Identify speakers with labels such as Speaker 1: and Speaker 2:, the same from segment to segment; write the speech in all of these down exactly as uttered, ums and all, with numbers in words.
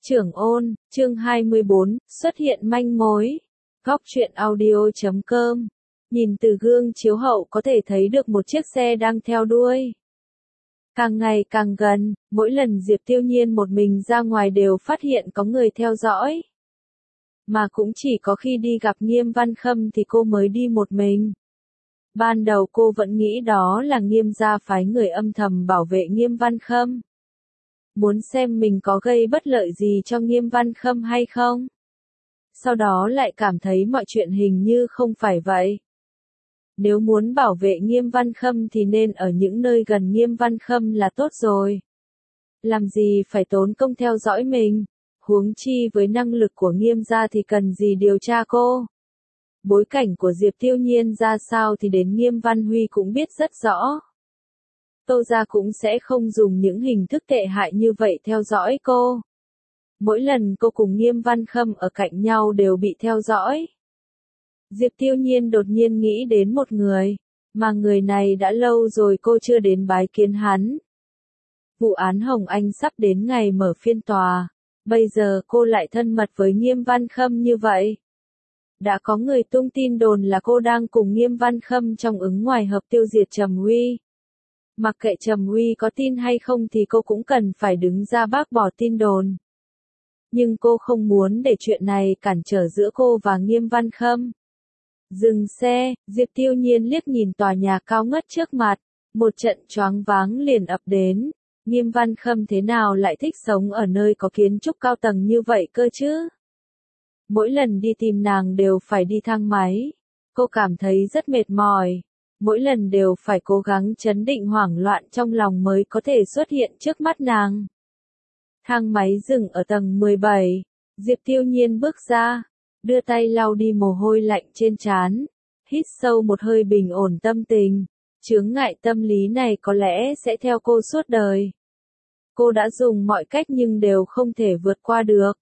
Speaker 1: Trưởng ôn, chương hai mươi bốn, xuất hiện manh mối. Góc truyện audio chấm com. Nhìn từ gương chiếu hậu có thể thấy được một chiếc xe đang theo đuôi. Càng ngày càng gần, mỗi lần Diệp Tiêu Nhiên một mình ra ngoài đều phát hiện có người theo dõi. Mà cũng chỉ có khi đi gặp Nghiêm Văn Khâm thì cô mới đi một mình. Ban đầu cô vẫn nghĩ đó là Nghiêm gia phái người âm thầm bảo vệ Nghiêm Văn Khâm. Muốn xem mình có gây bất lợi gì cho Nghiêm Văn Khâm hay không. Sau đó lại cảm thấy mọi chuyện hình như không phải vậy. Nếu muốn bảo vệ Nghiêm Văn Khâm thì nên ở những nơi gần Nghiêm Văn Khâm là tốt rồi. Làm gì phải tốn công theo dõi mình, huống chi với năng lực của Nghiêm gia thì cần gì điều tra cô. Bối cảnh của Diệp Tiêu Nhiên ra sao thì đến Nghiêm Văn Huy cũng biết rất rõ. Tô gia cũng sẽ không dùng những hình thức tệ hại như vậy theo dõi cô. Mỗi lần cô cùng Nghiêm Văn Khâm ở cạnh nhau đều bị theo dõi. Diệp Tiêu Nhiên đột nhiên nghĩ đến một người, mà người này đã lâu rồi cô chưa đến bái kiến hắn. Vụ án Hồng Anh sắp đến ngày mở phiên tòa, bây giờ cô lại thân mật với Nghiêm Văn Khâm như vậy. Đã có người tung tin đồn là cô đang cùng Nghiêm Văn Khâm trong ứng ngoài hợp tiêu diệt Trầm Huy. Mặc kệ Trầm Huy có tin hay không thì cô cũng cần phải đứng ra bác bỏ tin đồn. Nhưng cô không muốn để chuyện này cản trở giữa cô và Nghiêm Văn Khâm. Dừng xe, Diệp Tiêu Nhiên liếc nhìn tòa nhà cao ngất trước mặt, một trận choáng váng liền ập đến. Nghiêm Văn Khâm thế nào lại thích sống ở nơi có kiến trúc cao tầng như vậy cơ chứ? Mỗi lần đi tìm nàng đều phải đi thang máy. Cô cảm thấy rất mệt mỏi. Mỗi lần đều phải cố gắng trấn định hoảng loạn trong lòng mới có thể xuất hiện trước mắt nàng. Thang máy dừng ở tầng mười bảy. Diệp Tiêu Nhiên bước ra, đưa tay lau đi mồ hôi lạnh trên trán, hít sâu một hơi bình ổn tâm tình. Chướng ngại tâm lý này có lẽ sẽ theo cô suốt đời. Cô đã dùng mọi cách nhưng đều không thể vượt qua được.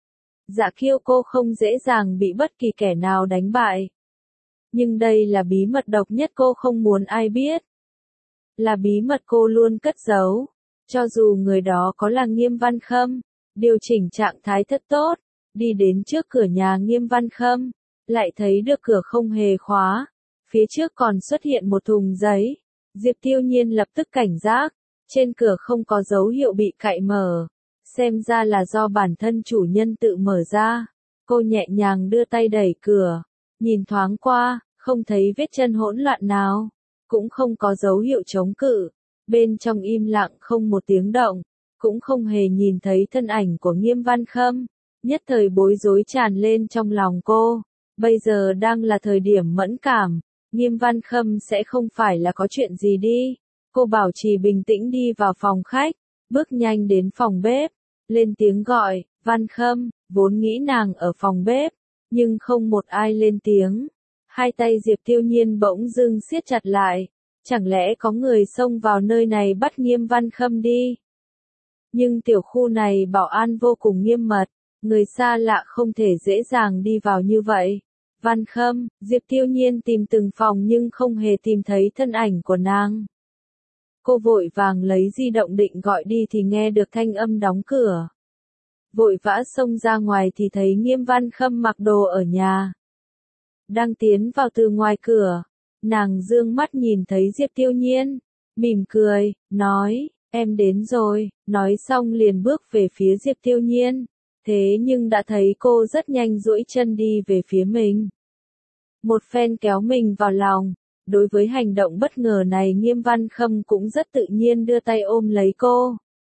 Speaker 1: Dạ Kiêu cô không dễ dàng bị bất kỳ kẻ nào đánh bại. Nhưng đây là bí mật độc nhất cô không muốn ai biết. Là bí mật cô luôn cất giấu. Cho dù người đó có là Nghiêm Văn Khâm, điều chỉnh trạng thái thật tốt, đi đến trước cửa nhà Nghiêm Văn Khâm, lại thấy được cửa không hề khóa, phía trước còn xuất hiện một thùng giấy. Diệp Tiêu Nhiên lập tức cảnh giác, trên cửa không có dấu hiệu bị cạy mở, xem ra là do bản thân chủ nhân tự mở ra. Cô nhẹ nhàng đưa tay đẩy cửa, nhìn thoáng qua, không thấy vết chân hỗn loạn nào, cũng không có dấu hiệu chống cự. Bên trong im lặng không một tiếng động, cũng không hề nhìn thấy thân ảnh của Nghiêm Văn Khâm. Nhất thời bối rối tràn lên trong lòng cô. Bây giờ đang là thời điểm mẫn cảm, Nghiêm Văn Khâm sẽ không phải là có chuyện gì đi. Cô bảo trì bình tĩnh đi vào phòng khách, bước nhanh đến phòng bếp, lên tiếng gọi, Văn Khâm, vốn nghĩ nàng ở phòng bếp, nhưng không một ai lên tiếng. Hai tay Diệp Tiêu Nhiên bỗng dưng siết chặt lại. Chẳng lẽ có người xông vào nơi này bắt Nghiêm Văn Khâm đi? Nhưng tiểu khu này bảo an vô cùng nghiêm mật, người xa lạ không thể dễ dàng đi vào như vậy. Văn Khâm, Diệp Tiêu Nhiên tìm từng phòng nhưng không hề tìm thấy thân ảnh của nàng. Cô vội vàng lấy di động định gọi đi thì nghe được thanh âm đóng cửa. Vội vã xông ra ngoài thì thấy Nghiêm Văn Khâm mặc đồ ở nhà. Đang tiến vào từ ngoài cửa. Nàng dương mắt nhìn thấy Diệp Tiêu Nhiên, mỉm cười, nói, em đến rồi, nói xong liền bước về phía Diệp Tiêu Nhiên, thế nhưng đã thấy cô rất nhanh duỗi chân đi về phía mình. Một phen kéo mình vào lòng, đối với hành động bất ngờ này Nghiêm Văn Khâm cũng rất tự nhiên đưa tay ôm lấy cô.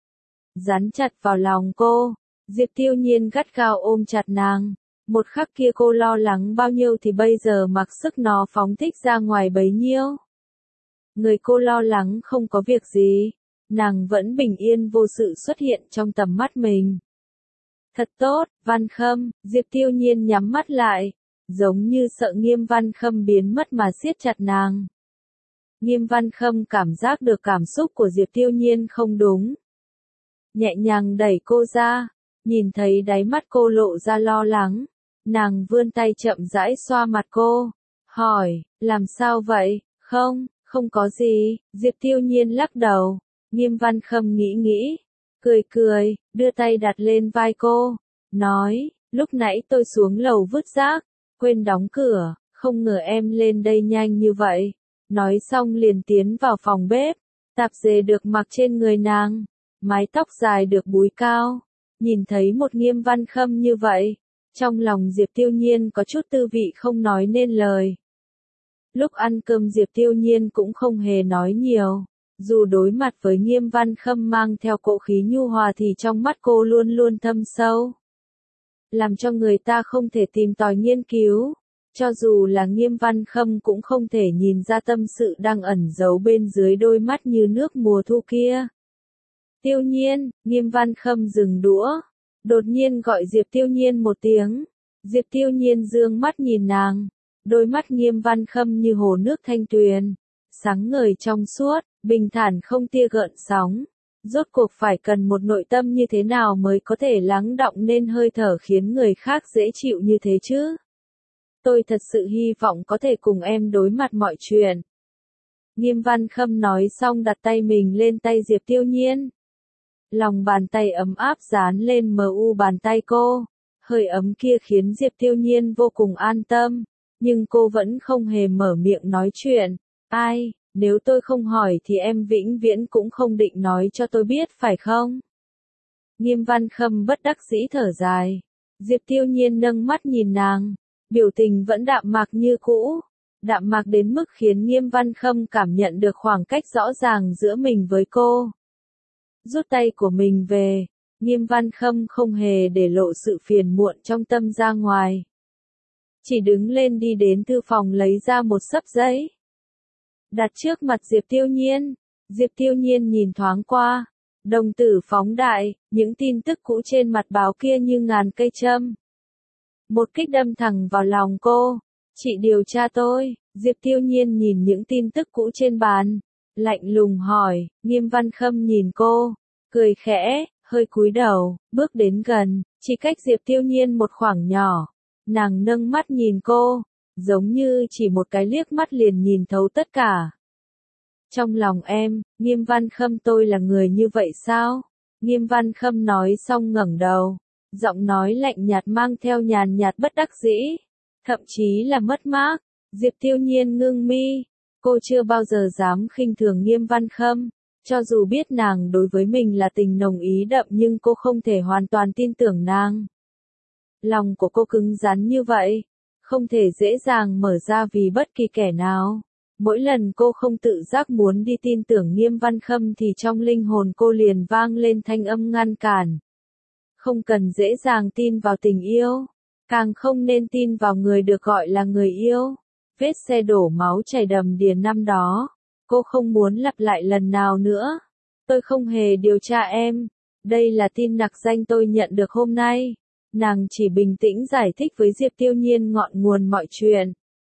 Speaker 1: Dán chặt vào lòng cô, Diệp Tiêu Nhiên gắt gao ôm chặt nàng. Một khắc kia cô lo lắng bao nhiêu thì bây giờ mặc sức nó phóng thích ra ngoài bấy nhiêu. Người cô lo lắng không có việc gì, nàng vẫn bình yên vô sự xuất hiện trong tầm mắt mình. Thật tốt, Văn Khâm, Diệp Tiêu Nhiên nhắm mắt lại, giống như sợ Nghiêm Văn Khâm biến mất mà siết chặt nàng. Nghiêm Văn Khâm cảm giác được cảm xúc của Diệp Tiêu Nhiên không đúng. Nhẹ nhàng đẩy cô ra, nhìn thấy đáy mắt cô lộ ra lo lắng. Nàng vươn tay chậm rãi xoa mặt cô, hỏi, làm sao vậy? Không, không có gì. Diệp Tiêu Nhiên lắc đầu. Nghiêm Văn Khâm nghĩ nghĩ, cười cười, đưa tay đặt lên vai cô, nói, lúc nãy tôi xuống lầu vứt rác, quên đóng cửa, không ngờ em lên đây nhanh như vậy. Nói xong liền tiến vào phòng bếp, tạp dề được mặc trên người nàng, mái tóc dài được búi cao, nhìn thấy một Nghiêm Văn Khâm như vậy, trong lòng Diệp Tiêu Nhiên có chút tư vị không nói nên lời. Lúc ăn cơm Diệp Tiêu Nhiên cũng không hề nói nhiều, dù đối mặt với Nghiêm Văn Khâm mang theo cỗ khí nhu hòa thì trong mắt cô luôn luôn thâm sâu, làm cho người ta không thể tìm tòi nghiên cứu. Cho dù là Nghiêm Văn Khâm cũng không thể nhìn ra tâm sự đang ẩn giấu bên dưới đôi mắt như nước mùa thu kia. Tiêu Nhiên, Nghiêm Văn Khâm dừng đũa, đột nhiên gọi Diệp Tiêu Nhiên một tiếng. Diệp Tiêu Nhiên dương mắt nhìn nàng, đôi mắt Nghiêm Văn Khâm như hồ nước thanh tuyền, sáng ngời trong suốt, bình thản không tia gợn sóng. Rốt cuộc phải cần một nội tâm như thế nào mới có thể lắng đọng nên hơi thở khiến người khác dễ chịu như thế chứ? Tôi thật sự hy vọng có thể cùng em đối mặt mọi chuyện. Nghiêm Văn Khâm nói xong đặt tay mình lên tay Diệp Tiêu Nhiên. Lòng bàn tay ấm áp dán lên mờ u bàn tay cô. Hơi ấm kia khiến Diệp Tiêu Nhiên vô cùng an tâm. Nhưng cô vẫn không hề mở miệng nói chuyện. Ai, nếu tôi không hỏi thì em vĩnh viễn cũng không định nói cho tôi biết phải không? Nghiêm Văn Khâm bất đắc dĩ thở dài. Diệp Tiêu Nhiên nâng mắt nhìn nàng. Biểu tình vẫn đạm mạc như cũ, đạm mạc đến mức khiến Nghiêm Văn Khâm cảm nhận được khoảng cách rõ ràng giữa mình với cô. Rút tay của mình về, Nghiêm Văn Khâm không hề để lộ sự phiền muộn trong tâm ra ngoài. Chỉ đứng lên đi đến thư phòng lấy ra một xấp giấy. Đặt trước mặt Diệp Tiêu Nhiên, Diệp Tiêu Nhiên nhìn thoáng qua, đồng tử phóng đại, những tin tức cũ trên mặt báo kia như ngàn cây châm. Một kích đâm thẳng vào lòng cô. Chị điều tra tôi. Diệp Tiêu Nhiên nhìn những tin tức cũ trên bàn, lạnh lùng hỏi. Nghiêm Văn Khâm nhìn cô, cười khẽ, hơi cúi đầu, bước đến gần, chỉ cách Diệp Tiêu Nhiên một khoảng nhỏ. Nàng nâng mắt nhìn cô, giống như chỉ một cái liếc mắt liền nhìn thấu tất cả. Trong lòng em, Nghiêm Văn Khâm tôi là người như vậy sao? Nghiêm Văn Khâm nói xong ngẩng đầu. Giọng nói lạnh nhạt mang theo nhàn nhạt bất đắc dĩ, thậm chí là mất mát. Diệp Tiêu Nhiên ngưng mi, cô chưa bao giờ dám khinh thường Nghiêm Văn Khâm, cho dù biết nàng đối với mình là tình nồng ý đậm nhưng cô không thể hoàn toàn tin tưởng nàng. Lòng của cô cứng rắn như vậy, không thể dễ dàng mở ra vì bất kỳ kẻ nào. Mỗi lần cô không tự giác muốn đi tin tưởng Nghiêm Văn Khâm thì trong linh hồn cô liền vang lên thanh âm ngăn cản. Không cần dễ dàng tin vào tình yêu, càng không nên tin vào người được gọi là người yêu. Vết xe đổ máu chảy đầm đìa năm đó, cô không muốn lặp lại lần nào nữa. Tôi không hề điều tra em, đây là tin nặc danh tôi nhận được hôm nay. Nàng chỉ bình tĩnh giải thích với Diệp Tiêu Nhiên ngọn nguồn mọi chuyện.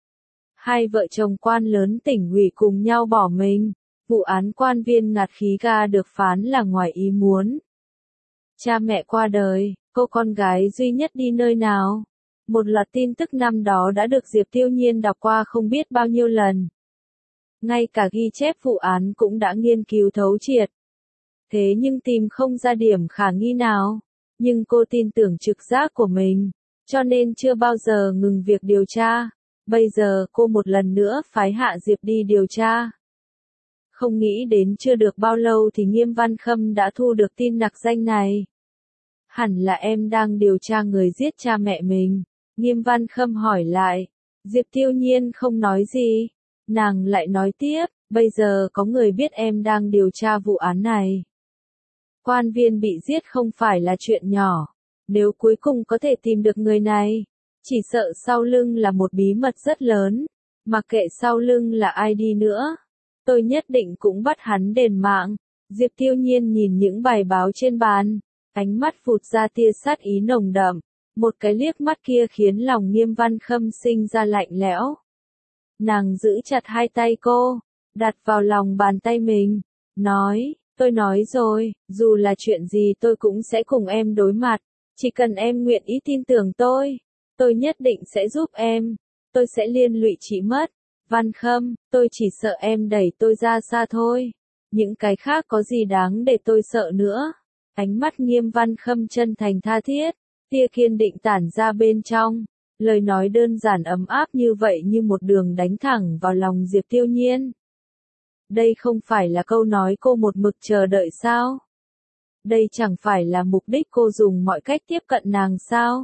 Speaker 1: Hai vợ chồng quan lớn tỉnh ủy cùng nhau bỏ mình, vụ án quan viên ngạt khí ga được phán là ngoài ý muốn. Cha mẹ qua đời, cô con gái duy nhất đi nơi nào? Một loạt tin tức năm đó đã được Diệp Tiêu Nhiên đọc qua không biết bao nhiêu lần. Ngay cả ghi chép vụ án cũng đã nghiên cứu thấu triệt. Thế nhưng tìm không ra điểm khả nghi nào. Nhưng cô tin tưởng trực giác của mình, cho nên chưa bao giờ ngừng việc điều tra. Bây giờ cô một lần nữa phái Hạ Diệp đi điều tra. Không nghĩ đến chưa được bao lâu thì Nghiêm Văn Khâm đã thu được tin nặc danh này. Hẳn là em đang điều tra người giết cha mẹ mình. Nghiêm Văn Khâm hỏi lại. Diệp Tiêu Nhiên không nói gì. Nàng lại nói tiếp, bây giờ có người biết em đang điều tra vụ án này. Quan viên bị giết không phải là chuyện nhỏ. Nếu cuối cùng có thể tìm được người này, chỉ sợ sau lưng là một bí mật rất lớn. Mặc kệ sau lưng là ai đi nữa, tôi nhất định cũng bắt hắn đền mạng. Diệp Tiêu Nhiên nhìn những bài báo trên bàn, ánh mắt phụt ra tia sát ý nồng đậm. Một cái liếc mắt kia khiến lòng Nghiêm Văn Khâm sinh ra lạnh lẽo. Nàng giữ chặt hai tay cô, đặt vào lòng bàn tay mình, nói, tôi nói rồi, dù là chuyện gì tôi cũng sẽ cùng em đối mặt, chỉ cần em nguyện ý tin tưởng tôi, tôi nhất định sẽ giúp em, tôi sẽ liên lụy chị mất. Văn Khâm, tôi chỉ sợ em đẩy tôi ra xa thôi, những cái khác có gì đáng để tôi sợ nữa. Ánh mắt Nghiêm Văn Khâm chân thành tha thiết, tia kiên định tản ra bên trong, lời nói đơn giản ấm áp như vậy như một đường đánh thẳng vào lòng Diệp Tiêu Nhiên. Đây không phải là câu nói cô một mực chờ đợi sao? Đây chẳng phải là mục đích cô dùng mọi cách tiếp cận nàng sao?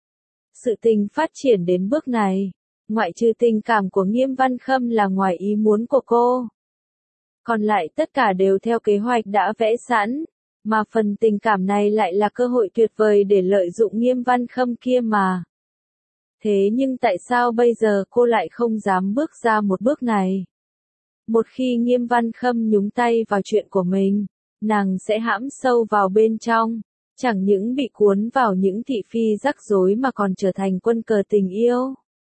Speaker 1: Sự tình phát triển đến bước này, ngoại trừ tình cảm của Nghiêm Văn Khâm là ngoài ý muốn của cô. Còn lại tất cả đều theo kế hoạch đã vẽ sẵn, mà phần tình cảm này lại là cơ hội tuyệt vời để lợi dụng Nghiêm Văn Khâm kia mà. Thế nhưng tại sao bây giờ cô lại không dám bước ra một bước này? Một khi Nghiêm Văn Khâm nhúng tay vào chuyện của mình, nàng sẽ hãm sâu vào bên trong, chẳng những bị cuốn vào những thị phi rắc rối mà còn trở thành quân cờ tình yêu.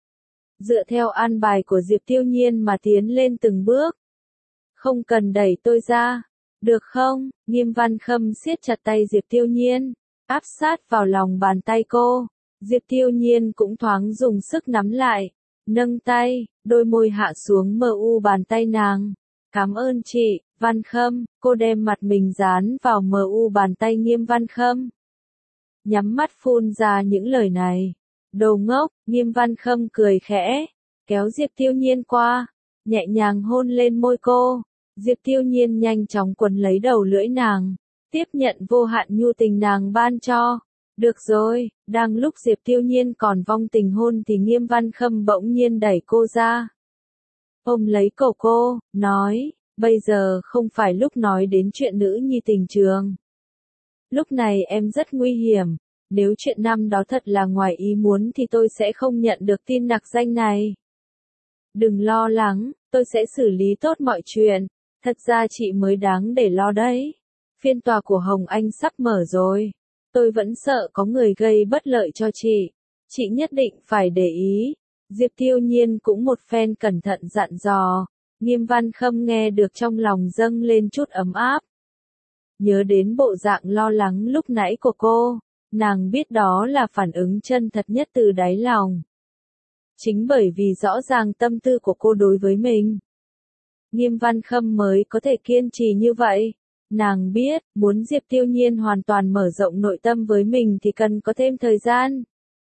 Speaker 1: Dựa theo an bài của Diệp Tiêu Nhiên mà tiến lên từng bước. Không cần đẩy tôi ra, được không? Nghiêm Văn Khâm siết chặt tay Diệp Tiêu Nhiên, áp sát vào lòng bàn tay cô. Diệp Tiêu Nhiên cũng thoáng dùng sức nắm lại, nâng tay, đôi môi hạ xuống mờ u bàn tay nàng. Cảm ơn chị, Văn Khâm, cô đem mặt mình dán vào mờ u bàn tay Nghiêm Văn Khâm. Nhắm mắt phun ra những lời này. Đồ ngốc, Nghiêm Văn Khâm cười khẽ, kéo Diệp Tiêu Nhiên qua, nhẹ nhàng hôn lên môi cô. Diệp Tiêu Nhiên nhanh chóng quấn lấy đầu lưỡi nàng, tiếp nhận vô hạn nhu tình nàng ban cho. Được rồi, đang lúc Diệp Tiêu Nhiên còn vong tình hôn thì Nghiêm Văn Khâm bỗng nhiên đẩy cô ra. Ôm lấy cổ cô, nói, bây giờ không phải lúc nói đến chuyện nữ nhi tình trường. Lúc này em rất nguy hiểm, nếu chuyện năm đó thật là ngoài ý muốn thì tôi sẽ không nhận được tin nặc danh này. Đừng lo lắng, tôi sẽ xử lý tốt mọi chuyện, thật ra chị mới đáng để lo đấy. Phiên tòa của Hồng Anh sắp mở rồi. Tôi vẫn sợ có người gây bất lợi cho chị. Chị nhất định phải để ý. Diệp Tiêu Nhiên cũng một phen cẩn thận dặn dò. Nghiêm Văn Khâm nghe được trong lòng dâng lên chút ấm áp. Nhớ đến bộ dạng lo lắng lúc nãy của cô, nàng biết đó là phản ứng chân thật nhất từ đáy lòng. Chính bởi vì rõ ràng tâm tư của cô đối với mình, Nghiêm Văn Khâm mới có thể kiên trì như vậy. Nàng biết, muốn Diệp Tiêu Nhiên hoàn toàn mở rộng nội tâm với mình thì cần có thêm thời gian.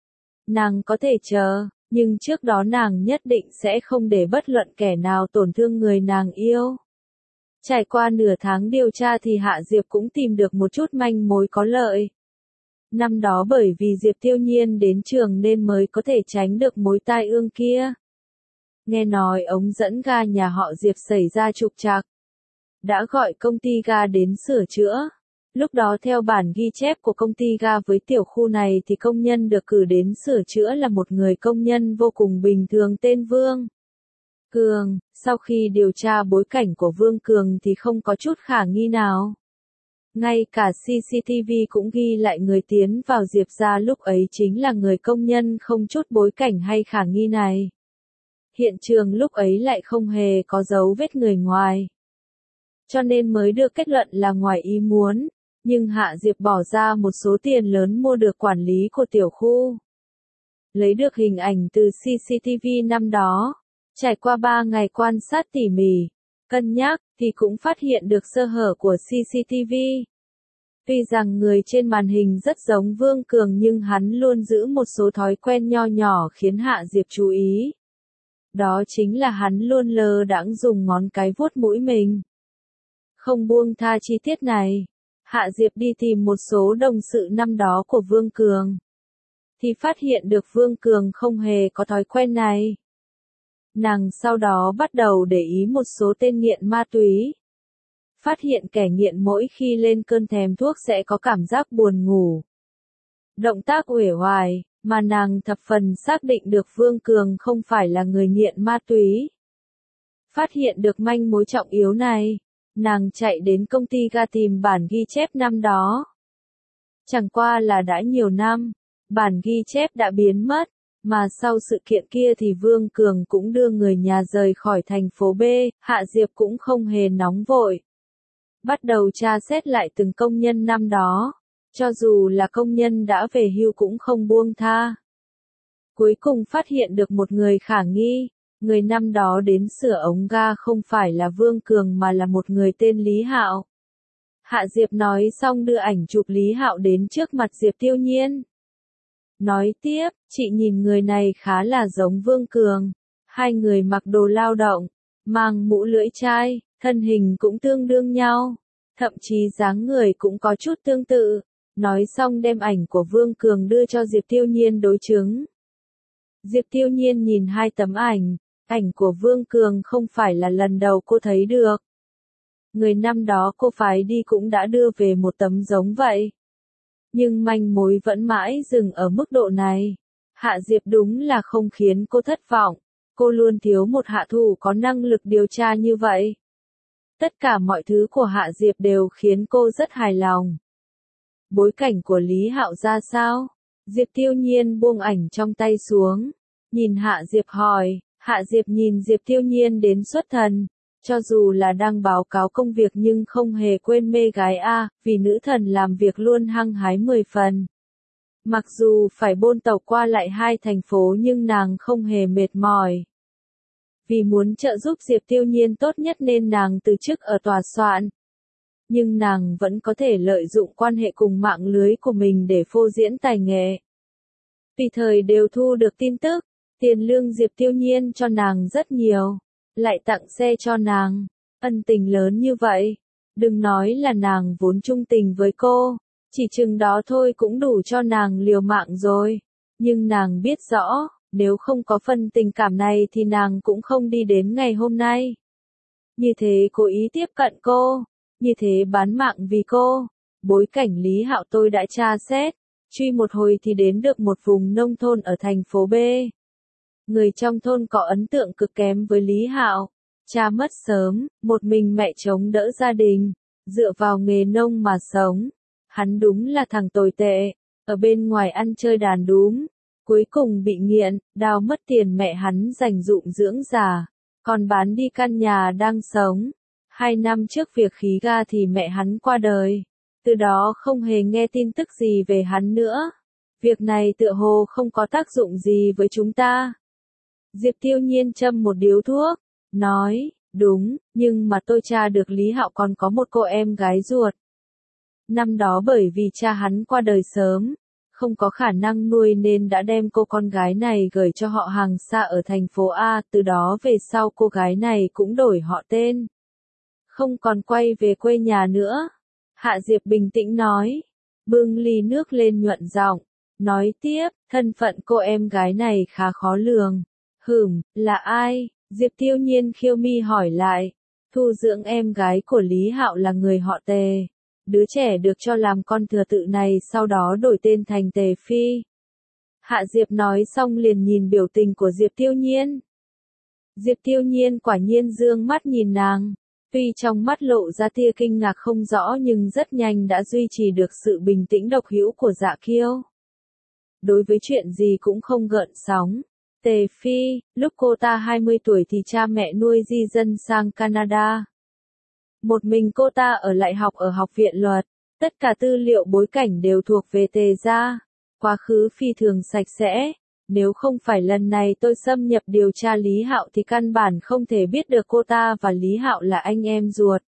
Speaker 1: Nàng có thể chờ, nhưng trước đó nàng nhất định sẽ không để bất luận kẻ nào tổn thương người nàng yêu. Trải qua nửa tháng điều tra thì Hạ Diệp cũng tìm được một chút manh mối có lợi. Năm đó bởi vì Diệp Tiêu Nhiên đến trường nên mới có thể tránh được mối tai ương kia. Nghe nói ống dẫn ga nhà họ Diệp xảy ra trục trặc, đã gọi công ty ga đến sửa chữa. Lúc đó theo bản ghi chép của công ty ga với tiểu khu này thì công nhân được cử đến sửa chữa là một người công nhân vô cùng bình thường tên Vương Cường. Sau khi điều tra bối cảnh của Vương Cường thì không có chút khả nghi nào. Ngay cả xê xê tê vê cũng ghi lại người tiến vào Diệp gia lúc ấy chính là người công nhân không chút bối cảnh hay khả nghi này. Hiện trường lúc ấy lại không hề có dấu vết người ngoài. Cho nên mới được kết luận là ngoài ý muốn, nhưng Hạ Diệp bỏ ra một số tiền lớn mua được quản lý của tiểu khu. Lấy được hình ảnh từ xê xê tê vê năm đó, trải qua ba ngày quan sát tỉ mỉ, cân nhắc, thì cũng phát hiện được sơ hở của xê xê tê vê. Tuy rằng người trên màn hình rất giống Vương Cường nhưng hắn luôn giữ một số thói quen nho nhỏ khiến Hạ Diệp chú ý. Đó chính là hắn luôn lơ đãng dùng ngón cái vuốt mũi mình. Không buông tha chi tiết này, Hạ Diệp đi tìm một số đồng sự năm đó của Vương Cường, thì phát hiện được Vương Cường không hề có thói quen này. Nàng sau đó bắt đầu để ý một số tên nghiện ma túy. Phát hiện kẻ nghiện mỗi khi lên cơn thèm thuốc sẽ có cảm giác buồn ngủ. Động tác uể oải, mà nàng thập phần xác định được Vương Cường không phải là người nghiện ma túy. Phát hiện được manh mối trọng yếu này, nàng chạy đến công ty ga tìm bản ghi chép năm đó. Chẳng qua là đã nhiều năm, bản ghi chép đã biến mất, mà sau sự kiện kia thì Vương Cường cũng đưa người nhà rời khỏi thành phố B, Hạ Diệp cũng không hề nóng vội. Bắt đầu tra xét lại từng công nhân năm đó, cho dù là công nhân đã về hưu cũng không buông tha. Cuối cùng phát hiện được một người khả nghi, người năm đó đến sửa ống ga không phải là Vương Cường mà là một người tên Lý Hạo. Hạ Diệp nói xong đưa ảnh chụp Lý Hạo đến trước mặt Diệp Tiêu Nhiên. Nói tiếp, chị nhìn người này khá là giống Vương Cường. Hai người mặc đồ lao động, mang mũ lưỡi chai, thân hình cũng tương đương nhau. Thậm chí dáng người cũng có chút tương tự. Nói xong đem ảnh của Vương Cường đưa cho Diệp Tiêu Nhiên đối chứng. Diệp Tiêu Nhiên nhìn hai tấm ảnh. Ảnh của Vương Cường không phải là lần đầu cô thấy được. Người năm đó cô phái đi cũng đã đưa về một tấm giống vậy. Nhưng manh mối vẫn mãi dừng ở mức độ này. Hạ Diệp đúng là không khiến cô thất vọng. Cô luôn thiếu một hạ thủ có năng lực điều tra như vậy. Tất cả mọi thứ của Hạ Diệp đều khiến cô rất hài lòng. Bối cảnh của Lý Hạo ra sao? Diệp Tiêu Nhiên buông ảnh trong tay xuống. Nhìn Hạ Diệp hỏi. Hạ Diệp nhìn Diệp Tiêu Nhiên đến xuất thần. Cho dù là đang báo cáo công việc nhưng không hề quên mê gái A, vì nữ thần làm việc luôn hăng hái mười phần. Mặc dù phải bôn tàu qua lại hai thành phố nhưng nàng không hề mệt mỏi. Vì muốn trợ giúp Diệp Tiêu Nhiên tốt nhất nên nàng từ chức ở tòa soạn. Nhưng nàng vẫn có thể lợi dụng quan hệ cùng mạng lưới của mình để phô diễn tài nghệ. Tùy thời đều thu được tin tức, tiền lương Diệp Tiêu Nhiên cho nàng rất nhiều. Lại tặng xe cho nàng, ân tình lớn như vậy, đừng nói là nàng vốn trung tình với cô, chỉ chừng đó thôi cũng đủ cho nàng liều mạng rồi, nhưng nàng biết rõ, nếu không có phần tình cảm này thì nàng cũng không đi đến ngày hôm nay. Như thế cố ý tiếp cận cô, như thế bán mạng vì cô, bối cảnh Lý Hạo tôi đã tra xét, truy một hồi thì đến được một vùng nông thôn ở thành phố B. Người trong thôn có ấn tượng cực kém với Lý Hạo. Cha mất sớm, một mình mẹ chống đỡ gia đình, dựa vào nghề nông mà sống. Hắn đúng là thằng tồi tệ, ở bên ngoài ăn chơi đàn đúm, cuối cùng bị nghiện, đào mất tiền mẹ hắn dành dụm dưỡng già, còn bán đi căn nhà đang sống. Hai năm trước việc khí ga thì mẹ hắn qua đời, từ đó không hề nghe tin tức gì về hắn nữa. Việc này tựa hồ không có tác dụng gì với chúng ta. Diệp Tiêu Nhiên châm một điếu thuốc, nói, đúng, nhưng mà tôi tra được Lý Hạo còn có một cô em gái ruột. Năm đó bởi vì cha hắn qua đời sớm, không có khả năng nuôi nên đã đem cô con gái này gửi cho họ hàng xa ở thành phố A, từ đó về sau cô gái này cũng đổi họ tên. Không còn quay về quê nhà nữa. Hạ Diệp bình tĩnh nói, bưng ly nước lên nhuận giọng, nói tiếp, thân phận cô em gái này khá khó lường. Hửm, là ai? Diệp Tiêu Nhiên khiêu mi hỏi lại. Thu dưỡng em gái của Lý Hạo là người họ Tề. Đứa trẻ được cho làm con thừa tự này sau đó đổi tên thành Tề Phi. Hạ Diệp nói xong liền nhìn biểu tình của Diệp Tiêu Nhiên. Diệp Tiêu Nhiên quả nhiên dương mắt nhìn nàng. Tuy trong mắt lộ ra tia kinh ngạc không rõ nhưng rất nhanh đã duy trì được sự bình tĩnh độc hữu của Dạ Kiêu. Đối với chuyện gì cũng không gợn sóng. Tề Phi, lúc cô ta hai mươi tuổi thì cha mẹ nuôi di dân sang Canada. Một mình cô ta ở lại học ở học viện luật, tất cả tư liệu bối cảnh đều thuộc về Tề gia, quá khứ phi thường sạch sẽ, nếu không phải lần này tôi xâm nhập điều tra Lý Hạo thì căn bản không thể biết được cô ta và Lý Hạo là anh em ruột.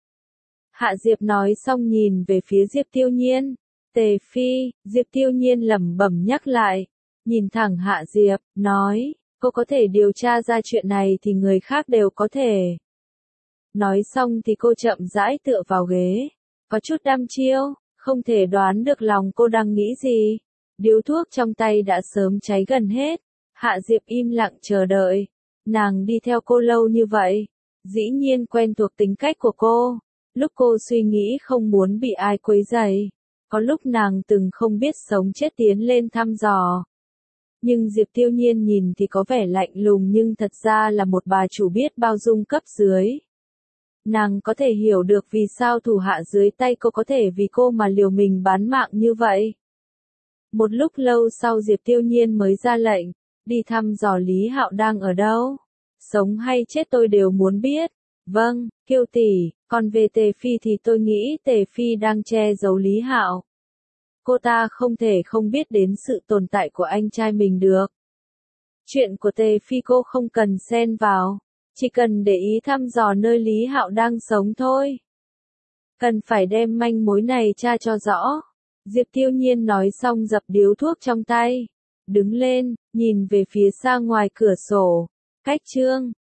Speaker 1: Hạ Diệp nói xong nhìn về phía Diệp Tiêu Nhiên, Tề Phi, Diệp Tiêu Nhiên lẩm bẩm nhắc lại, nhìn thẳng Hạ Diệp, nói, cô có thể điều tra ra chuyện này thì người khác đều có thể. Nói xong thì cô chậm rãi tựa vào ghế, có chút đăm chiêu, không thể đoán được lòng cô đang nghĩ gì. Điếu thuốc trong tay đã sớm cháy gần hết, Hạ Diệp im lặng chờ đợi. Nàng đi theo cô lâu như vậy, dĩ nhiên quen thuộc tính cách của cô. Lúc cô suy nghĩ không muốn bị ai quấy rầy, có lúc nàng từng không biết sống chết tiến lên thăm dò. Nhưng Diệp Tiêu Nhiên nhìn thì có vẻ lạnh lùng nhưng thật ra là một bà chủ biết bao dung cấp dưới. Nàng có thể hiểu được vì sao thủ hạ dưới tay cô có thể vì cô mà liều mình bán mạng như vậy. Một lúc lâu sau Diệp Tiêu Nhiên mới ra lệnh, đi thăm dò Lý Hạo đang ở đâu. Sống hay chết tôi đều muốn biết. Vâng, Kiêu tỷ, còn về Tề Phi thì tôi nghĩ Tề Phi đang che giấu Lý Hạo. Cô ta không thể không biết đến sự tồn tại của anh trai mình được. Chuyện của Tề Phi cô không cần xen vào, chỉ cần để ý thăm dò nơi Lý Hạo đang sống thôi. Cần phải đem manh mối này tra cho rõ. Diệp Tiêu Nhiên nói xong dập điếu thuốc trong tay. Đứng lên, nhìn về phía xa ngoài cửa sổ. Cách Trương